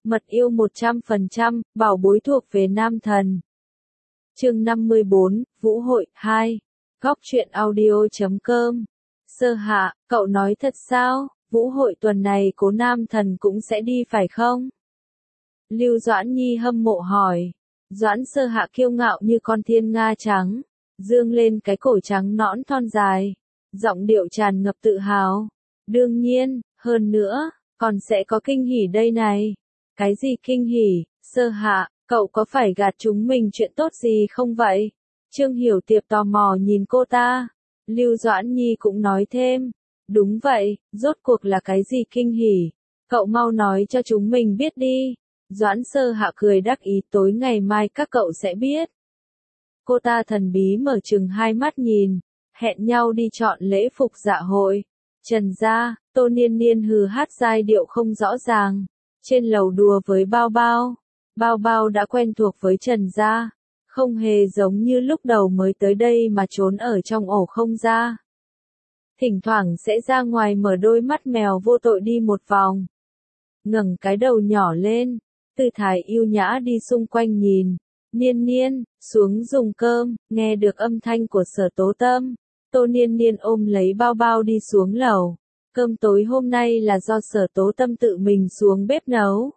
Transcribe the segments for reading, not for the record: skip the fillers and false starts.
Mật yêu 100%, bảo bối thuộc về nam thần. Chương 54, Vũ hội 2. Góc truyện audio.com. Sơ Hạ, cậu nói thật sao? Vũ hội tuần này Cố nam thần cũng sẽ đi phải không? Lưu Doãn Nhi hâm mộ hỏi. Doãn Sơ Hạ kiêu ngạo như con thiên nga trắng, dương lên cái cổ trắng nõn thon dài, giọng điệu tràn ngập tự hào. Đương nhiên, hơn nữa, còn sẽ có kinh hỉ đây này. Cái gì kinh hỉ? Sơ Hạ, cậu có phải gạt chúng mình chuyện tốt gì không vậy? Trương Hiểu Tiệp tò mò nhìn cô ta. Lưu Doãn Nhi cũng nói thêm. Đúng vậy, rốt cuộc là cái gì kinh hỉ? Cậu mau nói cho chúng mình biết đi. Doãn Sơ Hạ cười đắc ý, tối ngày mai các cậu sẽ biết. Cô ta thần bí mở trừng hai mắt nhìn, hẹn nhau đi chọn lễ phục dạ hội. Trần gia, Tô Niên Niên hừ hát giai điệu không rõ ràng, trên lầu đùa với Bao Bao. Bao Bao đã quen thuộc với Trần gia, không hề giống như lúc đầu mới tới đây mà trốn ở trong ổ không ra. Thỉnh thoảng sẽ ra ngoài mở đôi mắt mèo vô tội đi một vòng, ngẩng cái đầu nhỏ lên, tư thái yêu nhã đi xung quanh nhìn. Niên Niên, xuống dùng cơm. Nghe được âm thanh của Sở Tố Tâm, Tô Niên Niên ôm lấy Bao Bao đi xuống lầu. Cơm tối hôm nay là do Sở Tố Tâm tự mình xuống bếp nấu.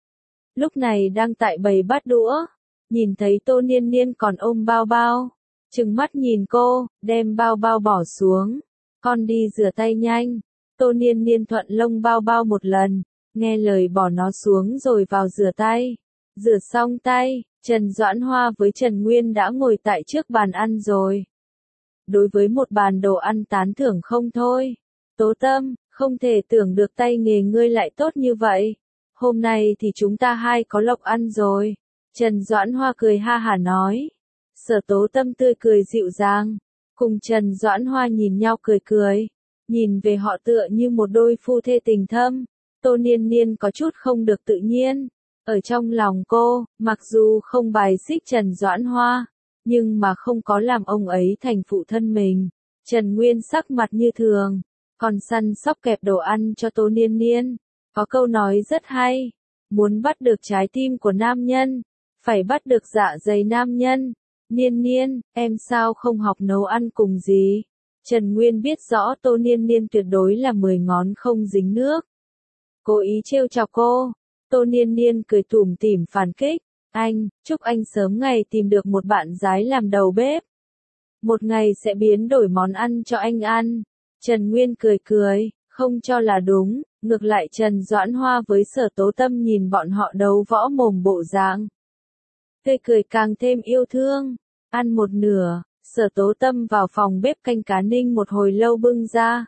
Lúc này đang tại bày bát đũa, nhìn thấy Tô Niên Niên còn ôm Bao Bao, trừng mắt nhìn cô, đem Bao Bao bỏ xuống. Con đi rửa tay nhanh. Tô Niên Niên thuận lông Bao Bao một lần, nghe lời bỏ nó xuống rồi vào rửa tay. Rửa xong tay, Trần Doãn Hoa với Trần Nguyên đã ngồi tại trước bàn ăn rồi. Đối với một bàn đồ ăn tán thưởng không thôi. Tố Tâm, không thể tưởng được tay nghề ngươi lại tốt như vậy. Hôm nay thì chúng ta hai có lộc ăn rồi. Trần Doãn Hoa cười ha hả nói. Sở Tố Tâm tươi cười dịu dàng, cùng Trần Doãn Hoa nhìn nhau cười cười. Nhìn về họ tựa như một đôi phu thê tình thâm. Tô Niên Niên có chút không được tự nhiên. Ở trong lòng cô, mặc dù không bài xích Trần Doãn Hoa, nhưng mà không có làm ông ấy thành phụ thân mình. Trần Nguyên sắc mặt như thường, còn săn sóc kẹp đồ ăn cho Tô Niên Niên. Có câu nói rất hay, muốn bắt được trái tim của nam nhân, phải bắt được dạ dày nam nhân. Niên Niên, em sao không học nấu ăn cùng gì? Trần Nguyên biết rõ Tô Niên Niên tuyệt đối là 10 ngón không dính nước. Cố ý trêu chọc cô. Tô Niên Niên cười tủm tỉm phản kích. Anh, chúc anh sớm ngày tìm được một bạn gái làm đầu bếp. Một ngày sẽ biến đổi món ăn cho anh ăn. Trần Nguyên cười cười, không cho là đúng. Ngược lại Trần Doãn Hoa với Sở Tố Tâm nhìn bọn họ đấu võ mồm bộ dáng, tươi cười càng thêm yêu thương. Ăn một nửa, Sở Tố Tâm vào phòng bếp canh cá ninh một hồi lâu bưng ra.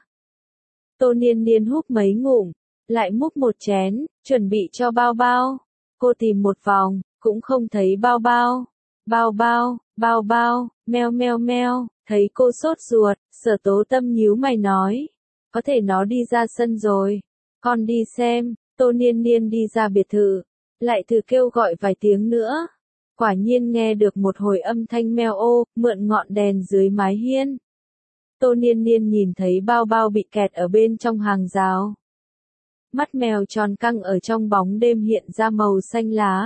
Tô Niên Niên húp mấy ngụm, lại múc một chén, chuẩn bị cho Bao Bao. Cô tìm một vòng, cũng không thấy Bao Bao. Bao Bao, Bao Bao, meo meo meo, thấy cô sốt ruột, Sở Tố Tâm nhíu mày nói. Có thể nó đi ra sân rồi. Con đi xem. Tô Niên Niên đi ra biệt thự, lại thử kêu gọi vài tiếng nữa. Quả nhiên nghe được một hồi âm thanh meo ô, mượn ngọn đèn dưới mái hiên. Tô Niên Niên nhìn thấy Bao Bao bị kẹt ở bên trong hàng rào. Mắt mèo tròn căng ở trong bóng đêm hiện ra màu xanh lá.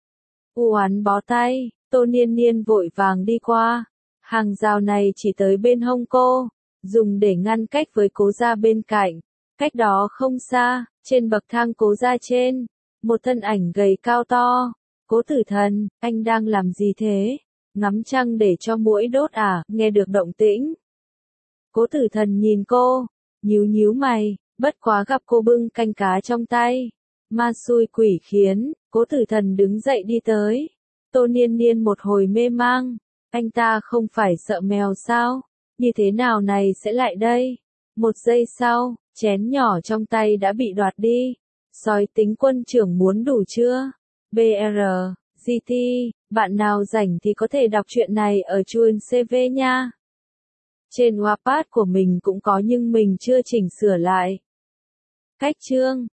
U oán bó tay, Tô Niên Niên vội vàng đi qua. Hàng rào này chỉ tới bên hông cô, dùng để ngăn cách với Cố gia bên cạnh. Cách đó không xa, trên bậc thang Cố gia trên, một thân ảnh gầy cao to. Cố Tử Thần, anh đang làm gì thế? Ngắm trăng để cho muỗi đốt à? Nghe được động tĩnh. Cố Tử Thần nhìn cô, nhíu nhíu mày, bất quá gặp cô bưng canh cá trong tay. Ma xui quỷ khiến, Cố Tử Thần đứng dậy đi tới. Tô Niên Niên một hồi mê mang, anh ta không phải sợ mèo sao? Như thế nào này sẽ lại đây? Một giây sau, chén nhỏ trong tay đã bị đoạt đi. Sói tính quân trưởng muốn đủ chưa? BR, GT, bạn nào rảnh thì có thể đọc truyện này ở chuông CV nha. Trên Wattpad của mình cũng có nhưng mình chưa chỉnh sửa lại. Cách chương